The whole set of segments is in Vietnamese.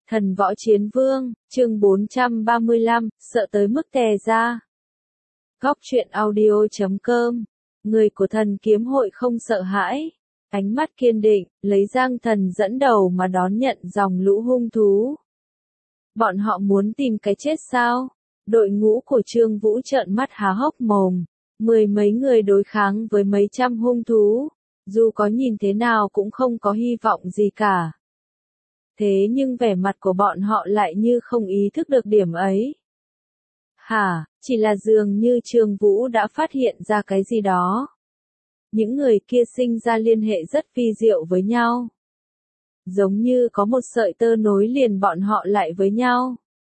Thần võ chiến vương, chương 435, sợ tới mức tè ra. Góc truyện audio.com. Người của thần kiếm hội không sợ hãi. Ánh mắt kiên định, lấy Giang Thần dẫn đầu mà đón nhận dòng lũ hung thú. Bọn họ muốn tìm cái chết sao? Đội ngũ của Trương Vũ trợn mắt há hốc mồm. Mười mấy người đối kháng với mấy trăm hung thú. Dù có nhìn thế nào cũng không có hy vọng gì cả. Thế nhưng vẻ mặt của bọn họ lại như không ý thức được điểm ấy. Hả, chỉ là dường như Trương Vũ đã phát hiện ra cái gì đó. Những người kia sinh ra liên hệ rất vi diệu với nhau. Giống như có một sợi tơ nối liền bọn họ lại với nhau.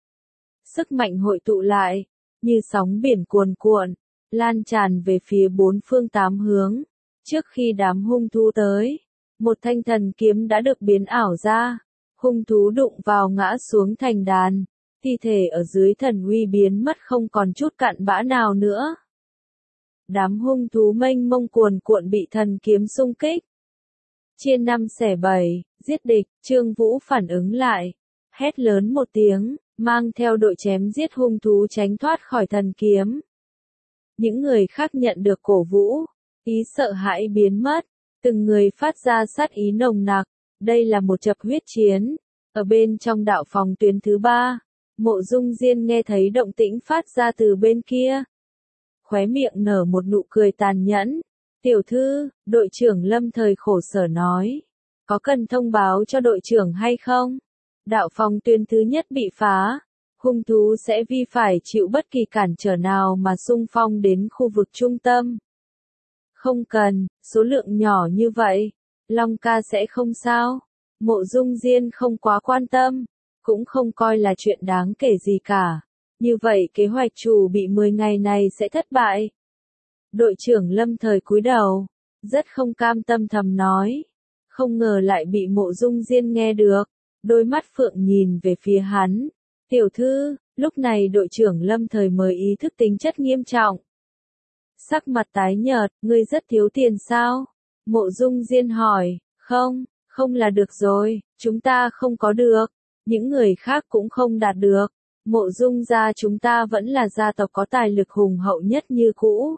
Sức mạnh hội tụ lại, như sóng biển cuồn cuộn, lan tràn về phía bốn phương tám hướng. Trước khi đám hung thú tới, một thanh thần kiếm đã được biến ảo ra. Hung thú đụng vào ngã xuống thành đàn, thi thể ở dưới thần uy biến mất không còn chút cặn bã nào nữa. Đám hung thú mênh mông cuồn cuộn bị thần kiếm xung kích. Chia năm xẻ bảy, giết địch, Trương Vũ phản ứng lại, hét lớn một tiếng, mang theo đội chém giết hung thú tránh thoát khỏi thần kiếm. Những người khác nhận được cổ vũ, ý sợ hãi biến mất, từng người phát ra sát ý nồng nặc. Đây là một trận huyết chiến. Ở bên trong đạo phòng tuyến thứ 3, Mộ Dung Diên nghe thấy động tĩnh phát ra từ bên kia. Khóe miệng nở một nụ cười tàn nhẫn. Tiểu thư, đội trưởng Lâm Thời khổ sở nói. Có cần thông báo cho đội trưởng hay không? Đạo phòng tuyến thứ nhất bị phá. Hung thú sẽ phải chịu bất kỳ cản trở nào mà xung phong đến khu vực trung tâm. Không cần, số lượng nhỏ như vậy. Long ca sẽ không sao. Mộ Dung Diên không quá quan tâm, cũng không coi là chuyện đáng kể gì cả. Như vậy kế hoạch chủ bị 10 ngày này sẽ thất bại. Đội trưởng Lâm Thời cúi đầu, rất không cam tâm thầm nói. Không ngờ lại bị Mộ Dung Diên nghe được, đôi mắt phượng nhìn về phía hắn. Tiểu thư, lúc này đội trưởng Lâm Thời mới ý thức tính chất nghiêm trọng. Sắc mặt tái nhợt, ngươi rất thiếu tiền sao? Mộ Dung Diên hỏi, không là được rồi, chúng ta không có được, những người khác cũng không đạt được. Mộ Dung gia chúng ta vẫn là gia tộc có tài lực hùng hậu nhất như cũ.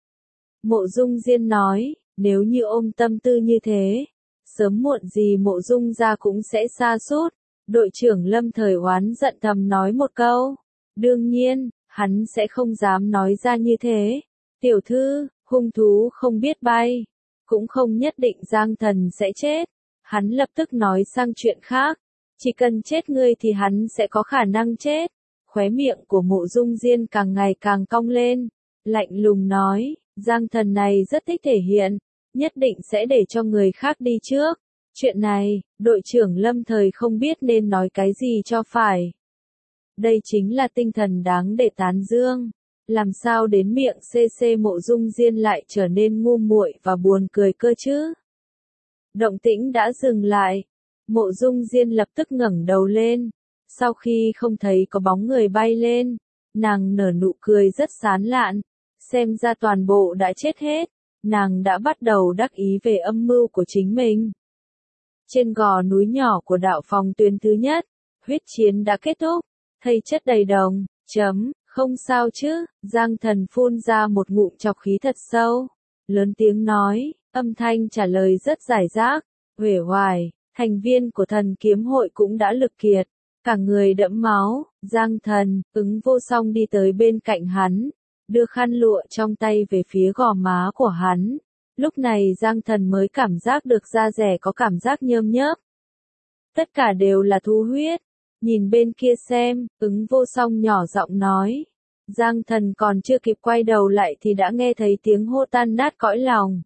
Mộ Dung Diên nói, nếu như ôm tâm tư như thế, sớm muộn gì Mộ Dung gia cũng sẽ sa sút. Đội trưởng Lâm Thời oán giận thầm nói một câu. Đương nhiên, hắn sẽ không dám nói ra như thế. Tiểu thư, hung thú không biết bay. Cũng không nhất định Giang Thần sẽ chết. Hắn lập tức nói sang chuyện khác. Chỉ cần chết ngươi thì hắn sẽ có khả năng chết. Khóe miệng của Mộ Dung Diên càng ngày càng cong lên. Lạnh lùng nói, Giang Thần này rất thích thể hiện. Nhất định sẽ để cho người khác đi trước. Chuyện này, đội trưởng Lâm Thời không biết nên nói cái gì cho phải. Đây chính là tinh thần đáng để tán dương. Làm sao đến miệng CC Mộ Dung Diên lại trở nên ngu muội và buồn cười cơ chứ? Động tĩnh đã dừng lại. Mộ Dung Diên lập tức ngẩng đầu lên. Sau khi không thấy có bóng người bay lên, nàng nở nụ cười rất sán lạn. Xem ra toàn bộ đã chết hết. Nàng đã bắt đầu đắc ý về âm mưu của chính mình. Trên gò núi nhỏ của đạo phòng tuyến thứ nhất, huyết chiến đã kết thúc. Thây chất đầy đồng, không sao chứ, Giang Thần phun ra một ngụm trọc khí thật sâu. Lớn tiếng nói, âm thanh trả lời rất giải rác, uể oải, thành viên của thần kiếm hội cũng đã lực kiệt. Cả người đẫm máu, Giang Thần, ứng vô song đi tới bên cạnh hắn, đưa khăn lụa trong tay về phía gò má của hắn. Lúc này Giang Thần mới cảm giác được da rẻ có cảm giác nhơm nhớp. Tất cả đều là thu huyết. Nhìn bên kia xem, ứng vô song nhỏ giọng nói. Giang Thần còn chưa kịp quay đầu lại thì đã nghe thấy tiếng hô tan nát cõi lòng.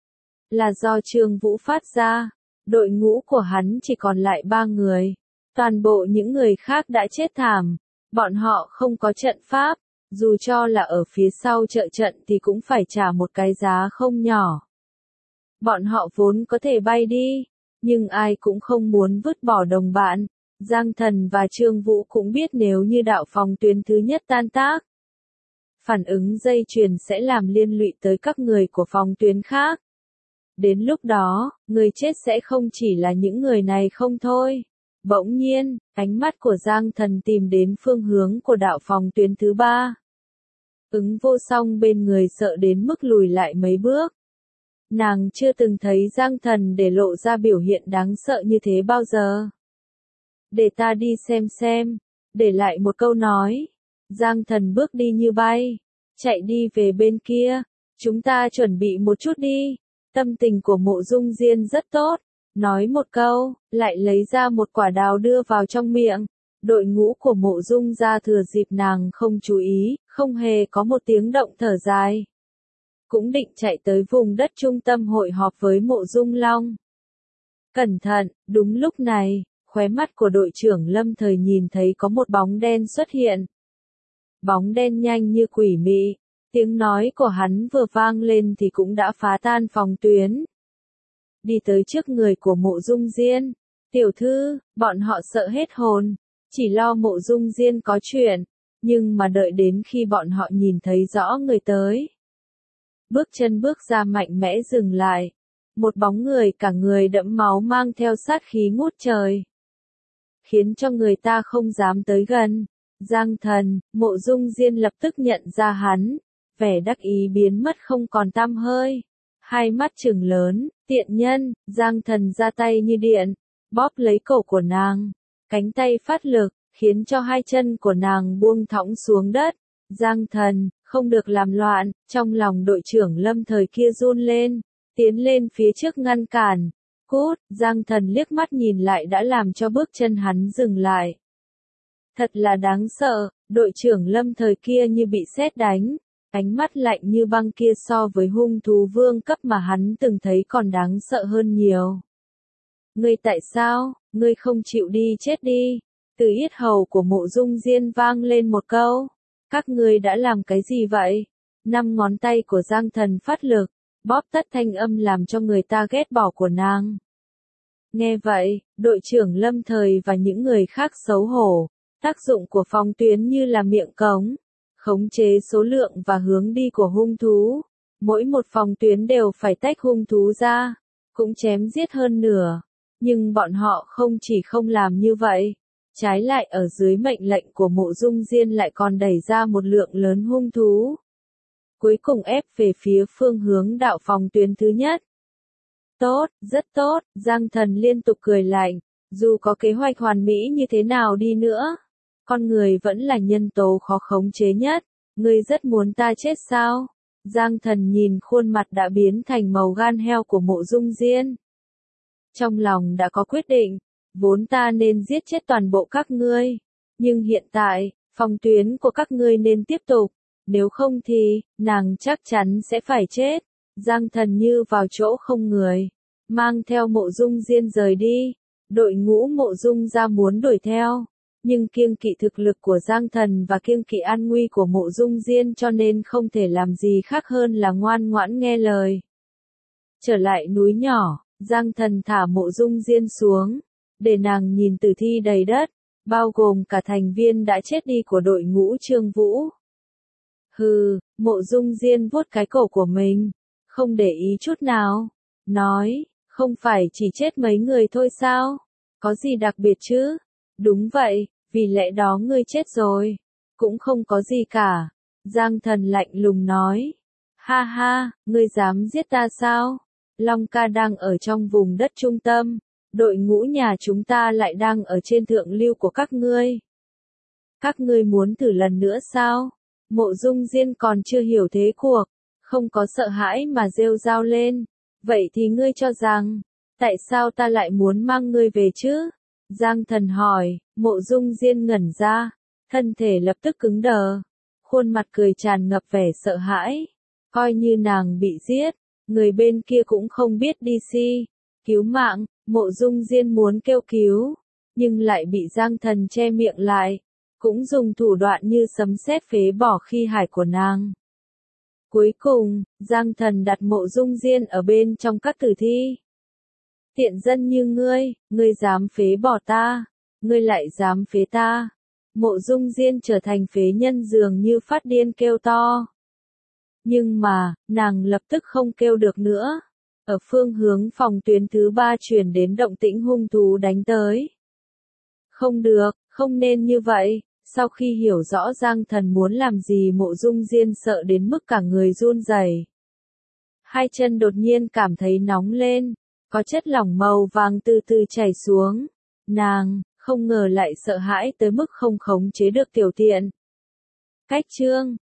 Là do Trương Vũ phát ra. Đội ngũ của hắn chỉ còn lại 3 người. Toàn bộ những người khác đã chết thảm. Bọn họ không có trận pháp. Dù cho là ở phía sau trợ trận thì cũng phải trả một cái giá không nhỏ. Bọn họ vốn có thể bay đi. Nhưng ai cũng không muốn vứt bỏ đồng bạn. Giang Thần và Trương Vũ cũng biết nếu như đạo phòng tuyến thứ nhất tan tác. Phản ứng dây chuyền sẽ làm liên lụy tới các người của phòng tuyến khác. Đến lúc đó, người chết sẽ không chỉ là những người này không thôi. Bỗng nhiên, ánh mắt của Giang Thần tìm đến phương hướng của đạo phòng tuyến thứ 3. Ứng Vô Song bên người sợ đến mức lùi lại mấy bước. Nàng chưa từng thấy Giang Thần để lộ ra biểu hiện đáng sợ như thế bao giờ. Để ta đi xem, để lại một câu nói. Giang Thần bước đi như bay, chạy đi về bên kia. Chúng ta chuẩn bị một chút đi. Tâm tình của Mộ Dung Diên rất tốt. Nói một câu, lại lấy ra một quả đào đưa vào trong miệng. Đội ngũ của Mộ Dung gia thừa dịp nàng không chú ý, không hề có một tiếng động thở dài. Cũng định chạy tới vùng đất trung tâm hội họp với Mộ Dung Long. Cẩn thận, đúng lúc này, khóe mắt của đội trưởng Lâm Thời nhìn thấy có một bóng đen xuất hiện. Bóng đen nhanh như quỷ mị, tiếng nói của hắn vừa vang lên thì cũng đã phá tan phòng tuyến. Đi tới trước người của Mộ Dung Diên. Tiểu thư, bọn họ sợ hết hồn, chỉ lo Mộ Dung Diên có chuyện, nhưng mà đợi đến khi bọn họ nhìn thấy rõ người tới. Bước chân bước ra mạnh mẽ dừng lại. Một bóng người cả người đẫm máu mang theo sát khí ngút trời. Khiến cho người ta không dám tới gần. Giang Thần, Mộ Dung Diên lập tức nhận ra hắn. Vẻ đắc ý biến mất không còn tăm hơi. Hai mắt trừng lớn, tiện nhân, Giang Thần ra tay như điện. Bóp lấy cổ của nàng. Cánh tay phát lực, khiến cho hai chân của nàng buông thõng xuống đất. Giang Thần, không được làm loạn, trong lòng đội trưởng Lâm Thời kia run lên, tiến lên phía trước ngăn cản. Cút, Giang Thần liếc mắt nhìn lại đã làm cho bước chân hắn dừng lại. Thật là đáng sợ, đội trưởng Lâm Thời kia như bị sét đánh, ánh mắt lạnh như băng kia so với hung thú vương cấp mà hắn từng thấy còn đáng sợ hơn nhiều. Ngươi tại sao, ngươi không chịu đi chết đi? Từ yết hầu của Mộ Dung Diên vang lên một câu. Các ngươi đã làm cái gì vậy? 5 ngón tay của Giang Thần phát lực, bóp tất thanh âm làm cho người ta ghét bỏ của nàng. Nghe vậy, đội trưởng Lâm Thời và những người khác xấu hổ, tác dụng của phòng tuyến như là miệng cống, khống chế số lượng và hướng đi của hung thú. Mỗi một phòng tuyến đều phải tách hung thú ra, cũng chém giết hơn nửa. Nhưng bọn họ không chỉ không làm như vậy. Trái lại ở dưới mệnh lệnh của Mộ Dung Diên lại còn đẩy ra một lượng lớn hung thú. Cuối cùng ép về phía phương hướng đạo phòng tuyến thứ nhất. Tốt, rất tốt, Giang Thần liên tục cười lạnh. Dù có kế hoạch hoàn mỹ như thế nào đi nữa, con người vẫn là nhân tố khó khống chế nhất. Ngươi rất muốn ta chết sao? Giang Thần nhìn khuôn mặt đã biến thành màu gan heo của Mộ Dung Diên. Trong lòng đã có quyết định. Vốn ta nên giết chết toàn bộ các ngươi. Nhưng hiện tại, phòng tuyến của các ngươi nên tiếp tục. Nếu không thì, nàng chắc chắn sẽ phải chết. Giang Thần như vào chỗ không người. Mang theo Mộ Dung Diên rời đi. Đội ngũ Mộ Dung ra muốn đuổi theo. Nhưng kiêng kỵ thực lực của Giang Thần và kiêng kỵ an nguy của Mộ Dung Diên cho nên không thể làm gì khác hơn là ngoan ngoãn nghe lời. Trở lại núi nhỏ, Giang Thần thả Mộ Dung Diên xuống. Để nàng nhìn tử thi đầy đất, bao gồm cả thành viên đã chết đi của đội ngũ Trương Vũ. Hừ, Mộ Dung Diên vuốt cái cổ của mình, không để ý chút nào, nói, không phải chỉ chết mấy người thôi sao? Có gì đặc biệt chứ? Đúng vậy, vì lẽ đó ngươi chết rồi, cũng không có gì cả. Giang Thần lạnh lùng nói, ha ha, ngươi dám giết ta sao? Long Ca đang ở trong vùng đất trung tâm. Đội ngũ nhà chúng ta lại đang ở trên thượng lưu của các ngươi. Các ngươi muốn thử lần nữa sao? Mộ Dung Diên còn chưa hiểu thế cuộc, không có sợ hãi mà rêu rao lên. Vậy thì ngươi cho rằng, tại sao ta lại muốn mang ngươi về chứ? Giang Thần hỏi, Mộ Dung Diên ngẩn ra, thân thể lập tức cứng đờ, khuôn mặt cười tràn ngập vẻ sợ hãi. Coi như nàng bị giết, người bên kia cũng không biết đi cứu mạng. Mộ Dung Diên muốn kêu cứu, nhưng lại bị Giang Thần che miệng lại, cũng dùng thủ đoạn như sấm sét phế bỏ khí hải của nàng. Cuối cùng, Giang Thần đặt Mộ Dung Diên ở bên trong các tử thi. Tiện dân như ngươi dám phế bỏ ta, ngươi lại dám phế ta. Mộ Dung Diên trở thành phế nhân dường như phát điên kêu to. Nhưng mà, nàng lập tức không kêu được nữa. Ở phương hướng phòng tuyến thứ 3 truyền đến động tĩnh hung thú đánh tới. Không được, không nên như vậy. Sau khi hiểu rõ Giang Thần muốn làm gì, Mộ Dung Diên sợ đến mức cả người run rẩy. Hai chân đột nhiên cảm thấy nóng lên, có chất lỏng màu vàng từ từ chảy xuống. Nàng, không ngờ lại sợ hãi tới mức không khống chế được tiểu tiện. Cách chương